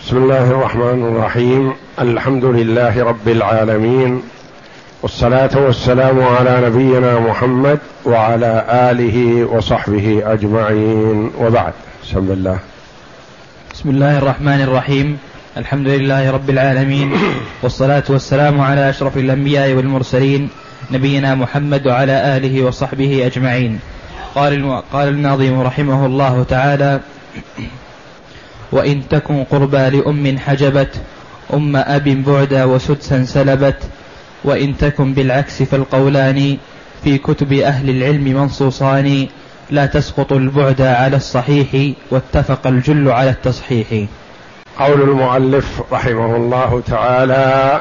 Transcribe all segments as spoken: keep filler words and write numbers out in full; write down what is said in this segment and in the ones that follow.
بسم الله الرحمن الرحيم. الحمد لله رب العالمين، والصلاة والسلام على نبينا محمد وعلى آله وصحبه أجمعين، وبعد. بسم الله. بسم الله الرحمن الرحيم. الحمد لله رب العالمين، والصلاة والسلام على أشرف الأنبياء والمرسلين نبينا محمد وعلى آله وصحبه أجمعين. قال قال الناظم رحمه الله تعالى: وإن تكن قربى لأم حجبت، أم أب بعدا وسدسا سلبت، وإن تكن بالعكس فالقولان في كتب أهل العلم منصوصان، لا تسقط البعد على الصحيح واتفق الجل على التصحيح. قول المؤلف رحمه الله تعالى: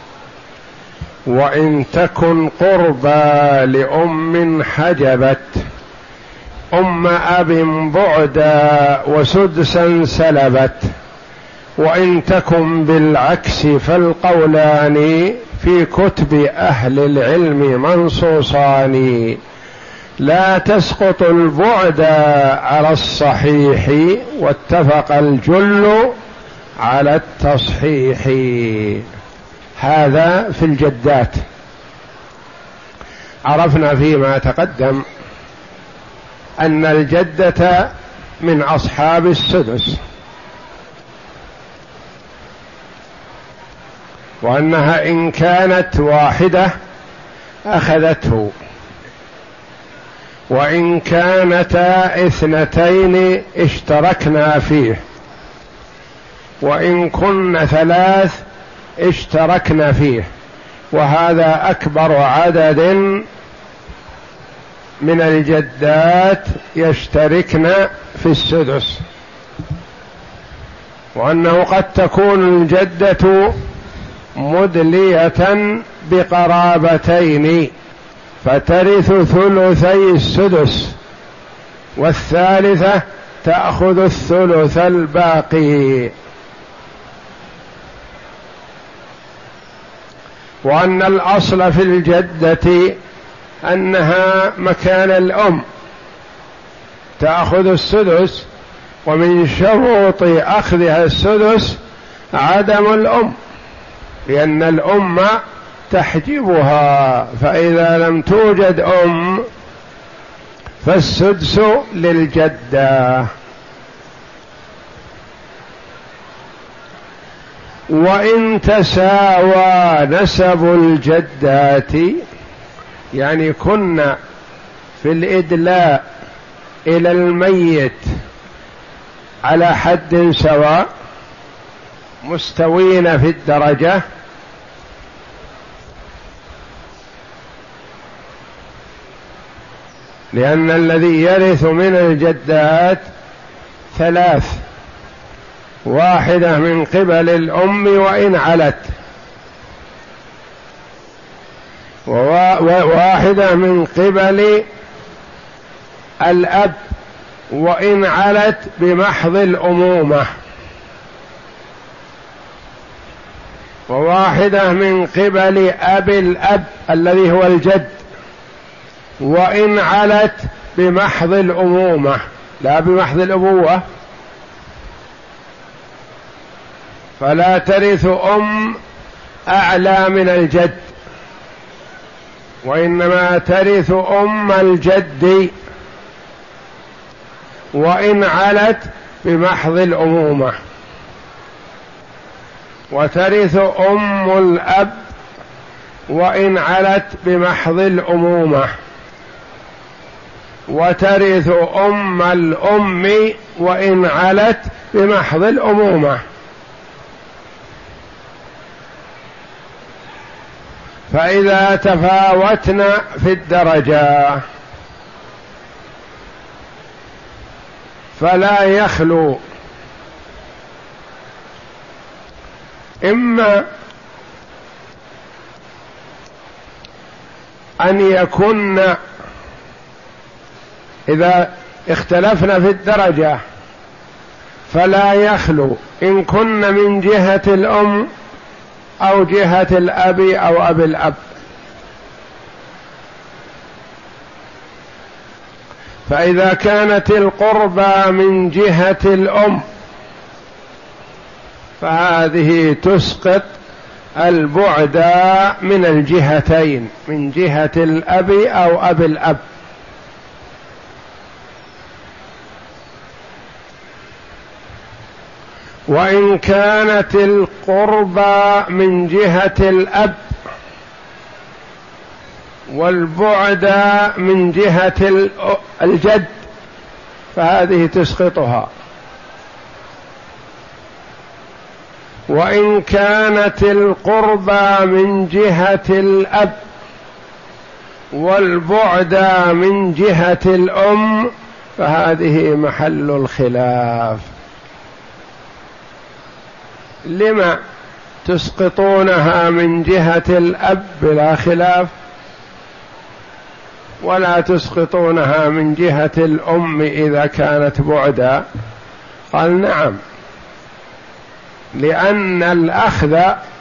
وإن تكن قربى لأم حجبت، أم أب بعدا وسدسا سلبت، وإن تكن بالعكس فالقولان في كتب أهل العلم منصوصان، لا تسقط البعد على الصحيح واتفق الجل على التصحيح. هذا في الجدات. عرفنا فيما تقدم أن الجدة من أصحاب السدس، وأنها إن كانت واحدة أخذته، وإن كانتا اثنتين اشتركنا فيه، وإن كن ثلاث اشتركنا فيه، وهذا أكبر عدد من الجدات يشتركن في السدس. وأنه قد تكون الجدة مدلية بقرابتين فترث ثلثي السدس، والثالثة تأخذ الثلث الباقي. وأن الأصل في الجدة أنها مكان الأم تأخذ السدس، ومن شروط أخذها السدس عدم الأم، لأن الأم تحجبها، فإذا لم توجد أم فالسدس للجدة. وإن تساوى نسب الجدات، يعني كنا في الإدلاء إلى الميت على حد سواء مستوين في الدرجة، لأن الذي يرث من الجدات ثلاث: واحدة من قبل الأم وإن علت، وواحدة من قبل الأب وإن علت بمحض الأمومة، وواحدة من قبل أب الأب الذي هو الجد وإن علت بمحض الأمومة لا بمحض الأبوة، فلا ترث أم أعلى من الجد، وإنما ترث أم الجد وإن علت بمحض الأمومة، وترث أم الأب وإن علت بمحض الأمومة، وترث أم الأم وإن علت بمحض الأمومة. فإذا تفاوتنا في الدرجة فلا يخلو إما أن يكون، إذا اختلفنا في الدرجة فلا يخلو إن كن من جهة الأم أو جهة الأب أو أب الأب، فإذا كانت القربى من جهة الأم فهذه تسقط البعد من الجهتين، من جهة الأب أو أب الأب. وإن كانت القربى من جهة الأب والبعد من جهة الجد فهذه تسقطها. وإن كانت القربى من جهة الأب والبعد من جهة الأم فهذه محل الخلاف. لما تسقطونها من جهة الأب بلا خلاف ولا تسقطونها من جهة الأم إذا كانت بعدا؟ قال نعم، لأن الأخذ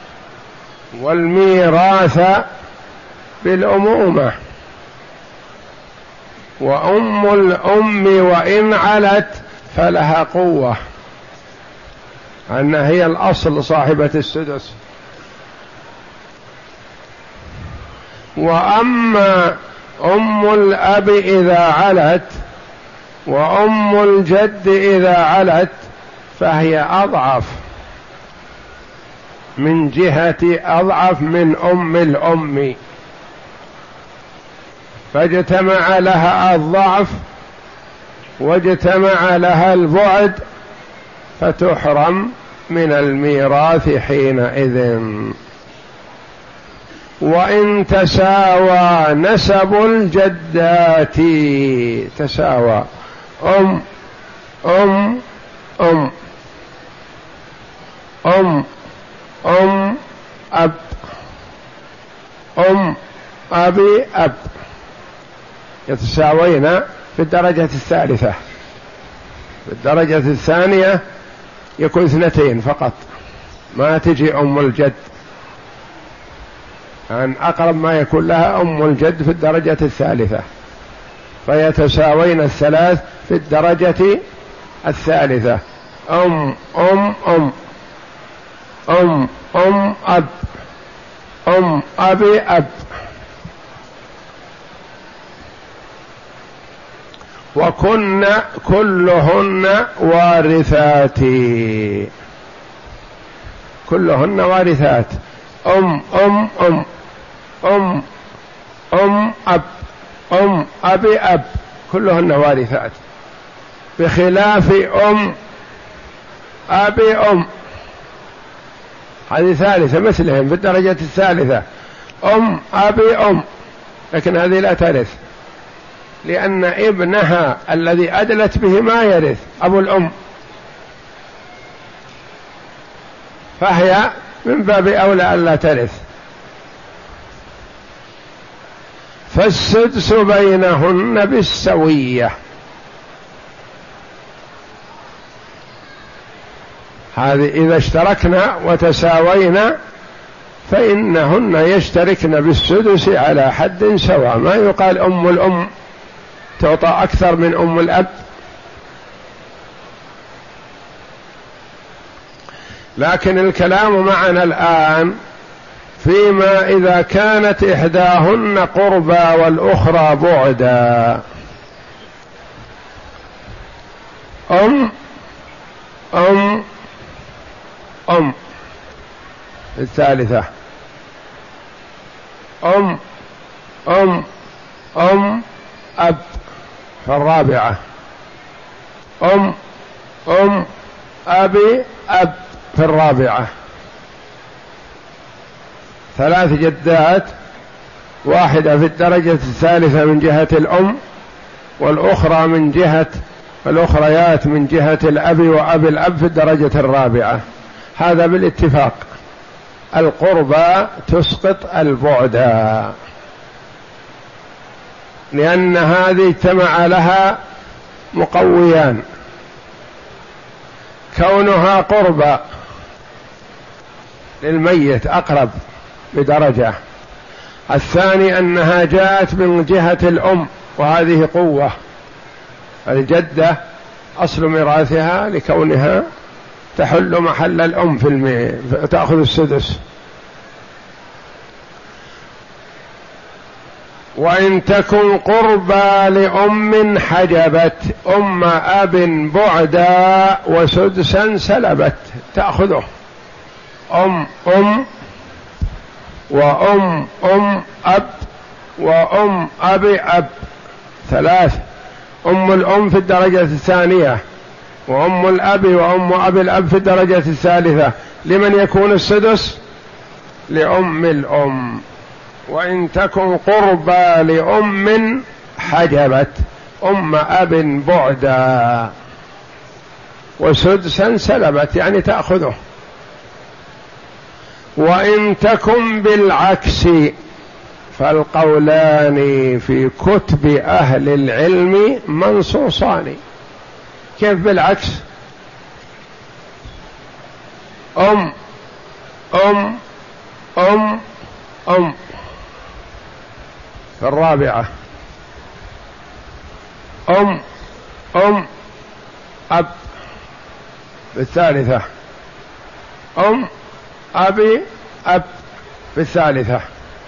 والميراث بالأمومة، وأم الأم وإن علت فلها قوة، أنها هي الأصل صاحبة السدس. وأما أم الأب إذا علت وأم الجد إذا علت فهي أضعف من جهة أضعف من أم الأم، فاجتمع لها الضعف واجتمع لها البعد فتحرم من الميراث حينئذ. وإن تساوى نسب الجدات، تساوى أم أم أم أم أم أب أم أبي أب يتساوين في الدرجة الثالثة. في الدرجة الثانية يكون اثنتين فقط، ما تجي أم الجد، يعني أقرب ما يكون لها أم الجد في الدرجة الثالثة، فيتساوين الثلاث في الدرجة الثالثة. أم أم أم أم أم أب أم أبي أب. وكن كلهن وارثات، كلهن وارثات، أم أم أم أم أم أب أم أبي أب كلهن وارثات، بخلاف أم أبي أم، هذه ثالثة مثلهم في الدرجة الثالثة، أم أبي أم، لكن هذه لا ترث، لأن ابنها الذي أدلت به ما يرث أبو الأم، فهي من باب أولى ألا ترث. فالسدس بينهن بالسوية، هذه إذا اشتركنا وتساوينا فإنهن يشتركن بالسدس على حد سواء، ما يقال أم الأم تعطى أكثر من أم الأب. لكن الكلام معنا الآن فيما إذا كانت إحداهن قربى والأخرى بعدا. أم أم أم الثالثة، أم أم أم أب في الرابعة، أم أم أبي أب في الرابعة، ثلاث جدات، واحدة في الدرجة الثالثة من جهة الأم والأخرى من جهة الأخريات من جهة الأب وأبي الأب في الدرجة الرابعة. هذا بالاتفاق، القربى تسقط البعد، لأن هذه اجتمع لها مقويان، كونها قربى للميت أقرب بدرجة، الثاني أنها جاءت من جهة الأم وهذه قوة، الجدة أصل ميراثها لكونها تحل محل الأم في المي... تأخذ السدس. وإن تكن قربى لأم حجبت أم أب بعدا وسدسا سلبت تأخذه. أم أم وأم أم أب وأم أب أب ثلاث. أم الأم في الدرجة الثانية، وأم الأب وأم أب الأب في الدرجة الثالثة. لمن يكون السدس؟ لأم الأم. وإن تكن قربى لأم حجبت أم أب بعدا وسدسا سلبت يعني تأخذه. وإن تكن بالعكس فالقولان في كتب أهل العلم منصوصان. كيف بالعكس؟ أم أم أم أم في الرابعة، أم أم أب في الثالثة، أم أبي أب في الثالثة.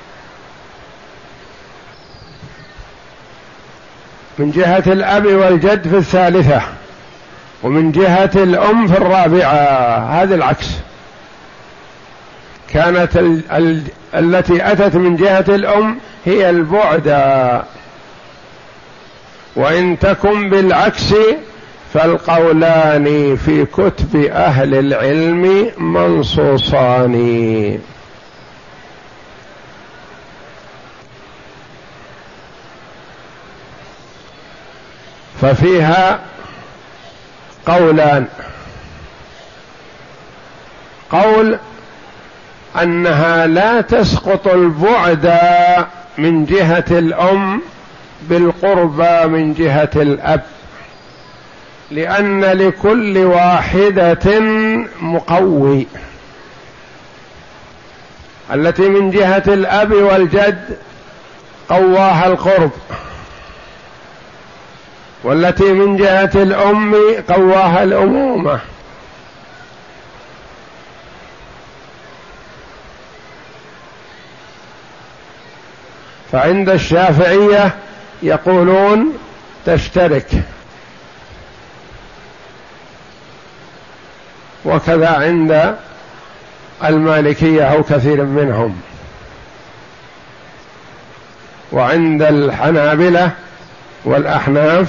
من جهة الأب والجد في الثالثة، ومن جهة الأم في الرابعة. هذا العكس. كانت ال ال التي أتت من جهة الأم هي البعدى. وإن تكن بالعكس فالقولان في كتب أهل العلم منصوصان. ففيها قولان. قول أنها لا تسقط البعد من جهة الأم بالقربى من جهة الأب، لأن لكل واحدة مقوي. التي من جهة الأب والجد قواها القرب، والتي من جهة الأم قواها الأمومة. فعند الشافعية يقولون تشترك، وكذا عند المالكية أو كثير منهم. وعند الحنابلة والأحناف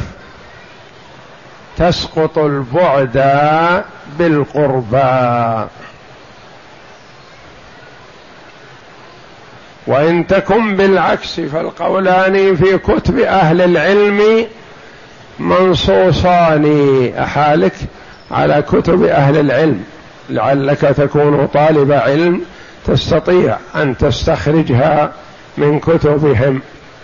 تسقط البعد بالقربى. وإن تكن بالعكس فالقولان في كتب أهل العلم منصوصان. أحالك على كتب أهل العلم لعلك تكون طالب علم تستطيع أن تستخرجها من كتبهم.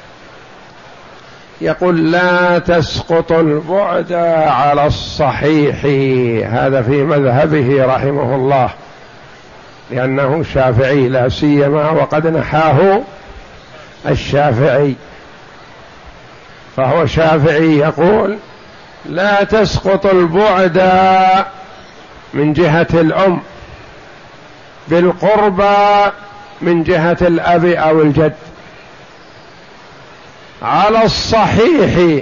يقول لا تسقط البعد على الصحيح. هذا في مذهبه رحمه الله، لأنه شافعي لا سيما وقد نحاه الشافعي، فهو شافعي. يقول لا تسقط البعد من جهة الأم بالقربى من جهة الأب أو الجد على الصحيح.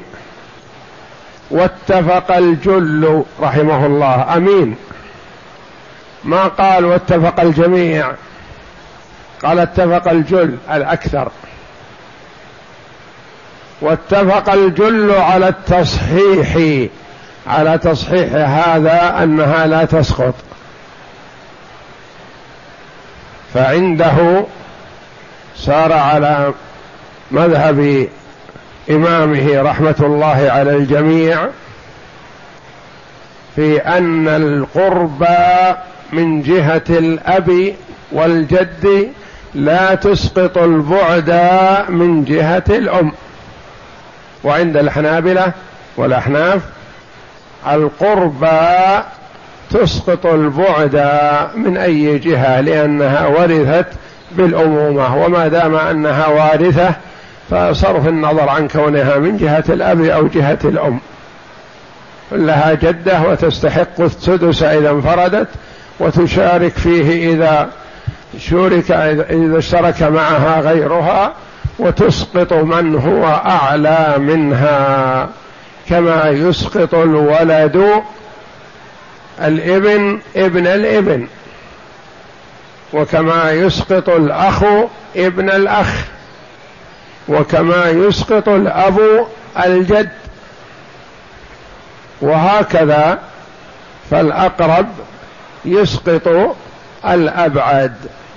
واتفق الجل رحمه الله. أمين. ما قال واتفق الجميع، قال اتفق الجل الأكثر. واتفق الجل على التصحيح، على تصحيح هذا أنها لا تسقط. فعنده صار على مذهب إمامه رحمة الله على الجميع في أن القربى من جهة الأب والجد لا تسقط البعد من جهة الأم. وعند الحنابلة والأحناف القربى تسقط البعد من أي جهة، لأنها ورثت بالأمومة، وما دام أنها وارثة فصرف النظر عن كونها من جهة الأب أو جهة الأم. لها جدة وتستحق السدس إذا انفردت، وتشارك فيه إذا شارك إذا اشترك معها غيرها، وتسقط من هو أعلى منها، كما يسقط الولد الابن ابن الابن، وكما يسقط الأخ ابن الأخ، وكما يسقط الأب الجد، وهكذا. فالأقرب يسقط الأبعد.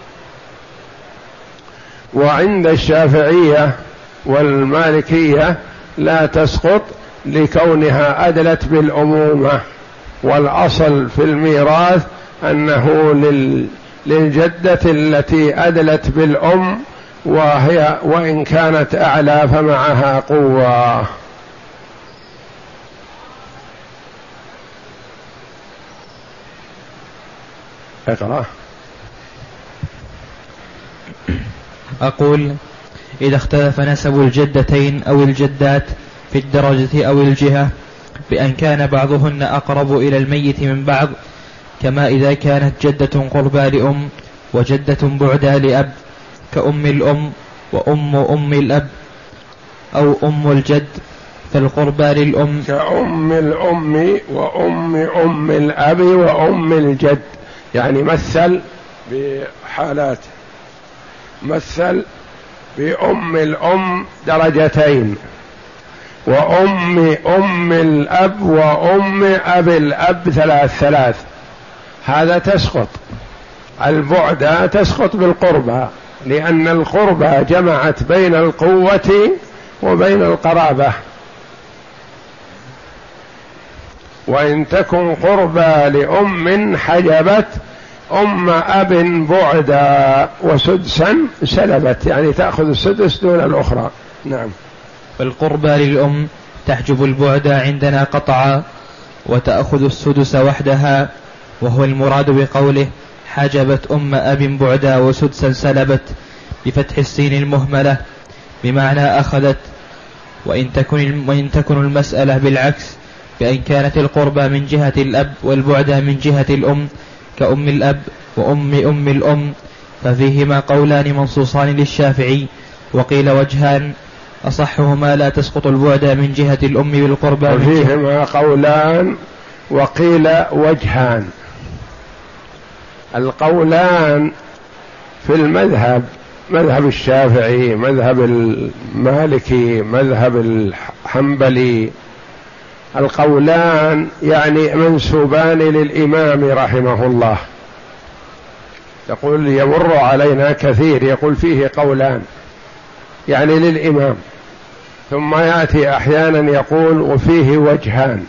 وعند الشافعية والمالكية لا تسقط لكونها أدلت بالأمومة، والأصل في الميراث أنه لل للجدة التي أدلت بالأم، وهي وإن كانت أعلى فمعها قوة. اقرأ. أقول: إذا اختلف نسب الجدتين أو الجدات في الدرجة أو الجهة بأن كان بعضهن أقرب إلى الميت من بعض، كما إذا كانت جدة قربى لأم وجدة بعدى لأب، كأم الأم وأم أم الأب، أو أم الجد، فالقربى للأم كأم الأم وأم أم الأب وأم الجد. يعني مثل بحالات، مثل بأم الأم درجتين، وأم أم الأب وأم أب الأب ثلاث ثلاث، هذا تسقط. البعدى تسقط بالقربى، لأن القربى جمعت بين القوة وبين القرابة. وإن تكن قربى لأم حجبت أم أب بعدا وسدسا سلبت، يعني تأخذ السدس دون الأخرى. نعم. فالقربى للأم تحجب البعدى عندنا قطعا، وتأخذ السدس وحدها، وهو المراد بقوله حجبت أم أب بعدا وسدسا سلبت بفتح السين المهملة، بمعنى أخذت. وإن تكن, وإن تكن المسألة بالعكس، بأن كانت القربى من جهة الأب والبعدى من جهة الأم، كأم الأب وأم أم الأم، ففيهما قولان منصوصان للشافعي، وقيل وجهان، أصحهما لا تسقط البعدى من جهة الأم بالقربى. وفيهما قولان وقيل وجهان. القولان في المذهب، مذهب الشافعي، مذهب المالكي، مذهب الحنبلي، القولان يعني منسوبان للإمام رحمه الله. يقول يمر علينا كثير يقول فيه قولان، يعني للإمام، ثم يأتي أحيانا يقول وفيه وجهان.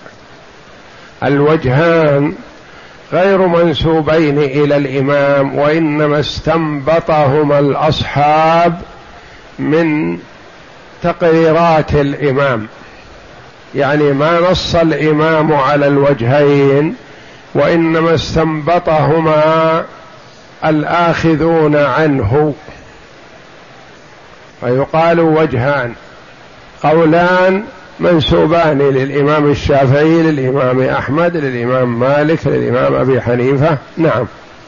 الوجهان غير منسوبين إلى الإمام، وإنما استنبطهما الأصحاب من تقريرات الإمام، يعني ما نص الإمام على الوجهين، وإنما استنبطهما الآخذون عنه، فيقال وجهان، قولان منسوبان للإمام الشافعي، للإمام أحمد، للإمام مالك، للإمام أبي حنيفة. نعم.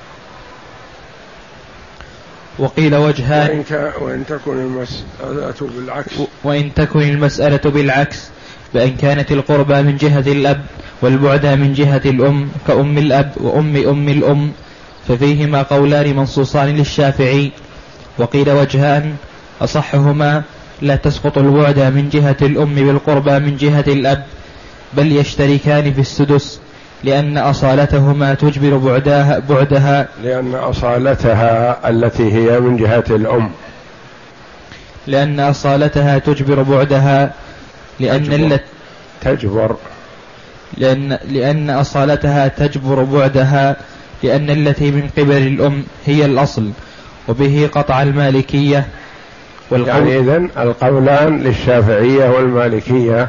وقيل وجهان، وإن تكن المسألة بالعكس، وإن تكن المسألة بالعكس بأن كانت القربى من جهة الأب والبعدى من جهة الأم، كأم الأب وأم أم الأم، ففيهما قولان منصوصان للشافعي. وقيل وجهان، أصحهما لا تسقط البعدى من جهة الأم بالقربى من جهة الأب، بل يشتركان في السدس، لأن أصالتهما تجبر بعدها, بعدها لأن أصالتها التي هي من جهة الأم لأن أصالتها تجبر بعدها لأن تجبر, تجبر لأن, لأن أصالتها تجبر بعدها لأن التي من قبل الأم هي الأصل، وبه قطع المالكية. يعني إذن القولان للشافعية والمالكية،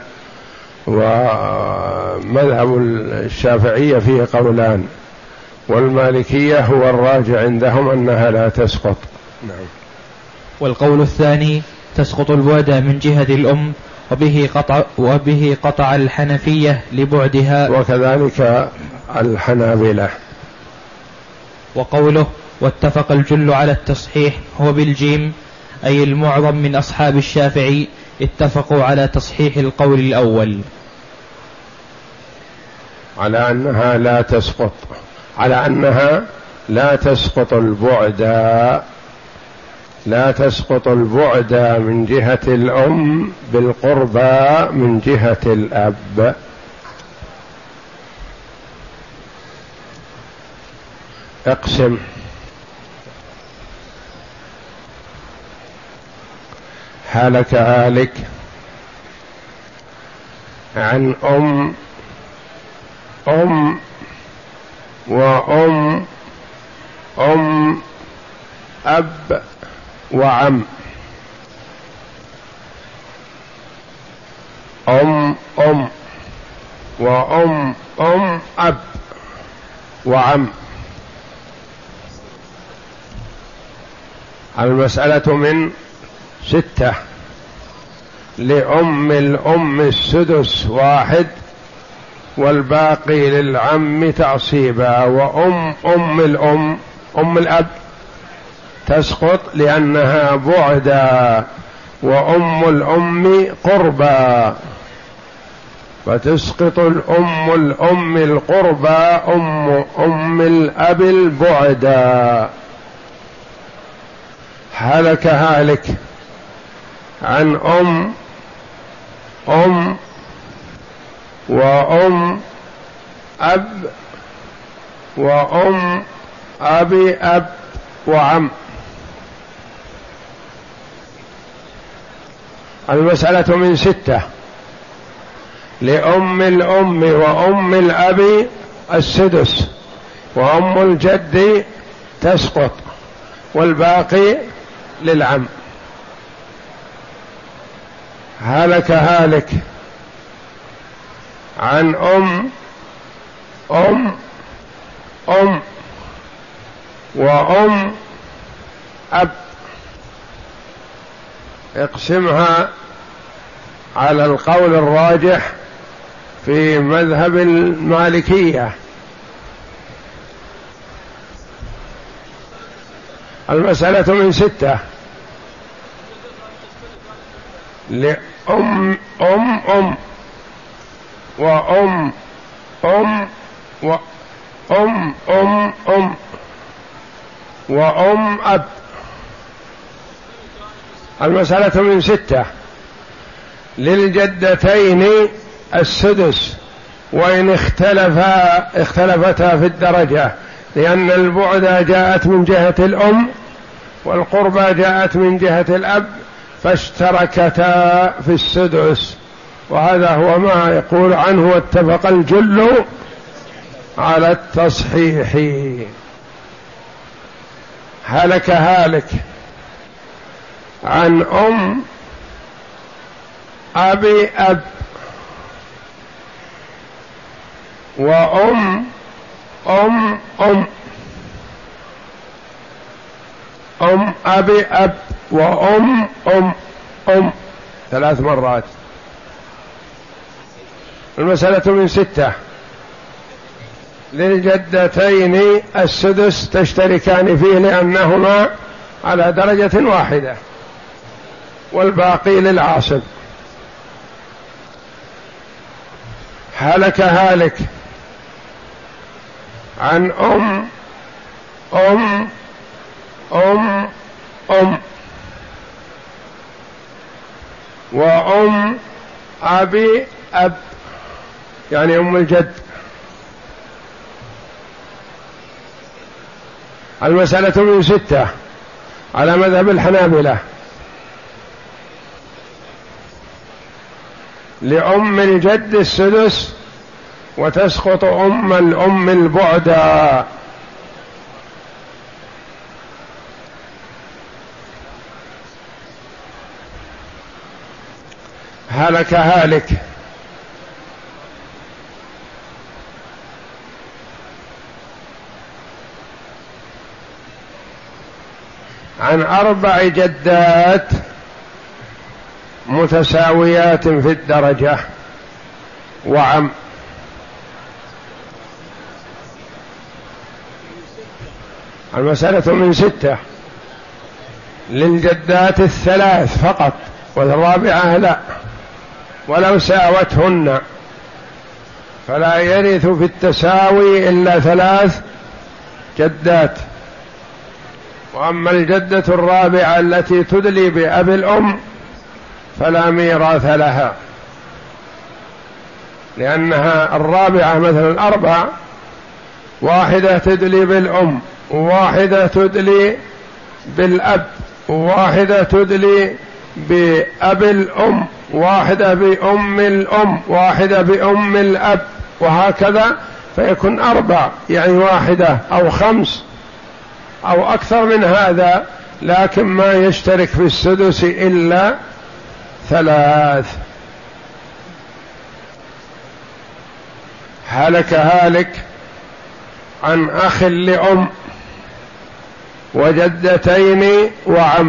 ومذهب الشافعية فيه قولان، والمالكية هو الراجع عندهم أنها لا تسقط. نعم. والقول الثاني تسقط البعدى من جهة الأم، وبه قطع, وبه قطع الحنفية لبعدها، وكذلك الحنابلة. وقوله واتفق الجل على التصحيح هو بالجيم، أي المعظم من أصحاب الشافعي اتفقوا على تصحيح القول الأول، على أنها لا تسقط، على أنها لا تسقط البعد، لا تسقط البعد من جهة الأم بالقربى من جهة الأب. اقسم. هلك هالك عن أم أم وأم أم أب وعم. أم أم وأم أم أب وعم. المسألة من ستة. لأم الأم السدس واحد والباقي للعم تعصيبا، وأم أم الأم أم الأب تسقط لأنها بعدا، وأم الأم قربا، فتسقط الأم الأم القربا أم أم الأب البعدا. هلك هالك عن أم أم وأم أب وأم أبي أب وعم. المسألة من ستة. لأم الأم وأم الأب السدس، وأم الجد تسقط، والباقي للعم. هلك هالك عن أم أم أم وأم أب. اقسمها على القول الراجح في مذهب المالكية. المسألة من ستة. لأم أم أم وأم أم وأم أم أم وأم أب. المسألة من ستة. للجدتين السدس، وإن اختلفا اختلفتا في الدرجة، لأن البعد جاءت من جهة الأم والقربى جاءت من جهة الأب، فاشتركتا في السدس. وهذا هو ما يقول عنه واتفق الجل على التصحيح. هلك هالك عن أم أبي أب وأم أم أم أم أبي أب وأم أم أم ثلاث مرات. المسألة من ستة. للجدتين السدس تشتركان فيه لأنهما على درجة واحدة، والباقي للعاصب. هلك هالك عن أم أم أم أم وأم أبي أب، يعني أم الجد. المسألة من ستة على مذهب الحنابلة. لأم الجد السدس، وتسقط أم الأم البعدى. هلك هالك عن أربع جدات متساويات في الدرجة وعم. المسألة من ستة، للجدات الثلاث فقط والرابعة لا، ولو ساوتهن فلا يرث في التساوي إلا ثلاث جدات. وأما الجدة الرابعة التي تدلي بأب الأم فلا ميراث لها، لأنها الرابعة مثلا أربع، واحدة تدلي بالأم، وواحدة تدلي بالأب، وواحدة تدلي بأب الأم، واحدة بأم الأم، واحدة بأم الأب، وهكذا، فيكون أربع، يعني واحدة أو خمس أو أكثر من هذا، لكن ما يشترك في السدس إلا ثلاث. هلك هالك عن أخ لأم وجدتين وعم.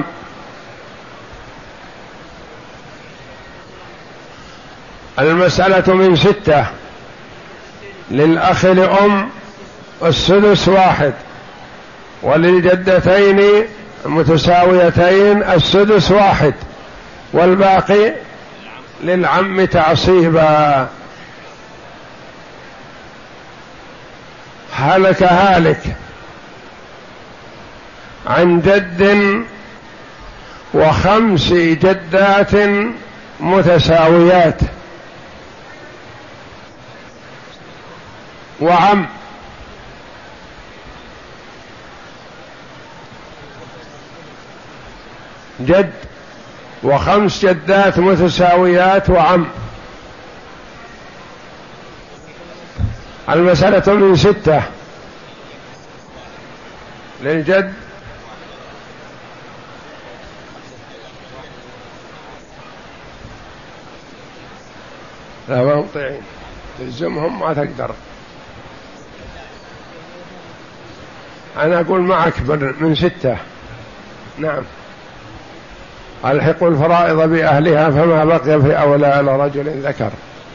المسألة من ستة، للأخ لأم السدس واحد، وللجدتين متساويتين السدس واحد، والباقي للعم تعصيبا. هلك هالك عن جد وخمس جدات متساويات وعم. جد وخمس جدات متساويات وعم. المسألة من ستة، للجد لا ما مطيعين، تلزمهم ما تقدر. أنا أقول معك من ستة. نعم. ألحقوا الفرائض بأهلها فما بقي في أولى لرجل ذكر.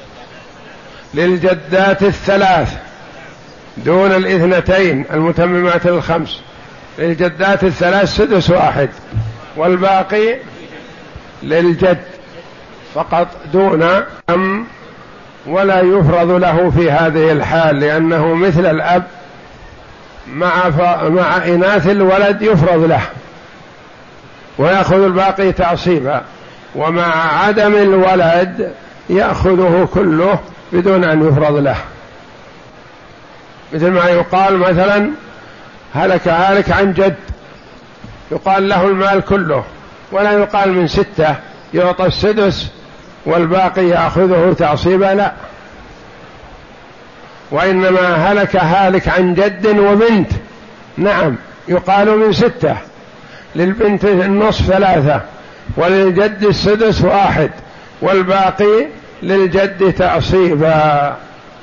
للجدات الثلاث دون الاثنتين المتممات للخمس، للجدات الثلاث سدس واحد، والباقي للجد فقط دون أم، ولا يفرض له في هذه الحال، لأنه مثل الأب مع ف... مع إناث الولد يفرض له ويأخذ الباقي تعصيبا، ومع عدم الولد يأخذه كله بدون أن يفرض له. مثل ما يقال مثلا هلك هالك عن جد، يقال له المال كله، ولا يقال من ستة يعطى السدس والباقي يأخذه تعصيبا، لا، وإنما هلك هالك عن جد وبنت، نعم، يقال من ستة، للبنت النصف ثلاثة، وللجد السدس واحد، والباقي للجد تعصيبا.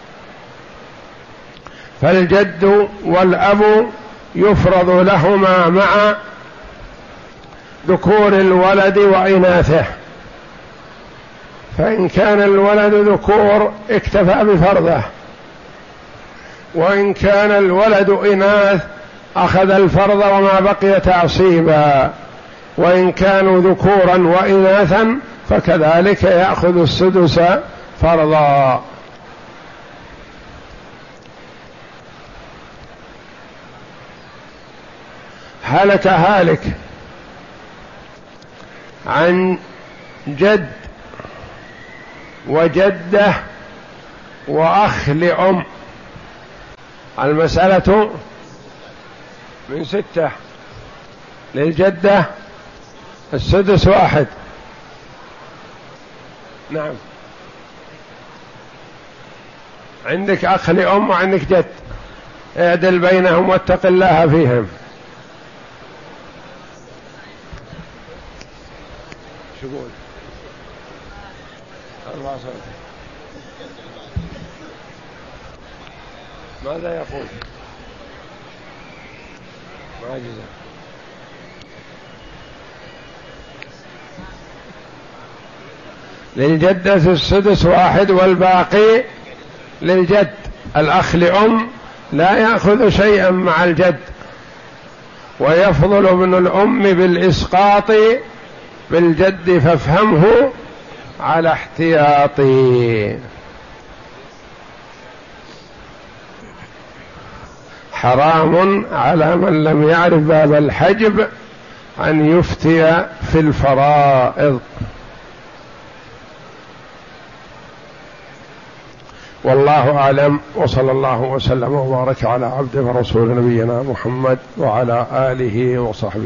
فالجد والأب يفرض لهما مع ذكور الولد وإناثه، فإن كان الولد ذكور اكتفى بفرضه، وإن كان الولد إناث أخذ الفرض وما بقي تعصيبا، وإن كانوا ذكورا وإناثا فكذلك يأخذ السدس فرضا. هلك هالك عن جد وجدة وأخ لأم. المسألة من ستة، للجدة السدس واحد. نعم. عندك أخ لأم وعندك جد، اعدل بينهم واتق الله فيهم. شو قول؟ أربعة صوت. ماذا يقول؟ معجزة. للجدة السدس واحد والباقي للجد. الأخ لأم لا يأخذ شيئا مع الجد، ويفضل ابن الأم بالإسقاط بالجد، فافهمه على احتياطي. حرام على من لم يعرف باب الحجب أن يفتي في الفرائض. والله أعلم، وصلى الله وسلم وبارك على عبده ورسول نبينا محمد وعلى آله وصحبه.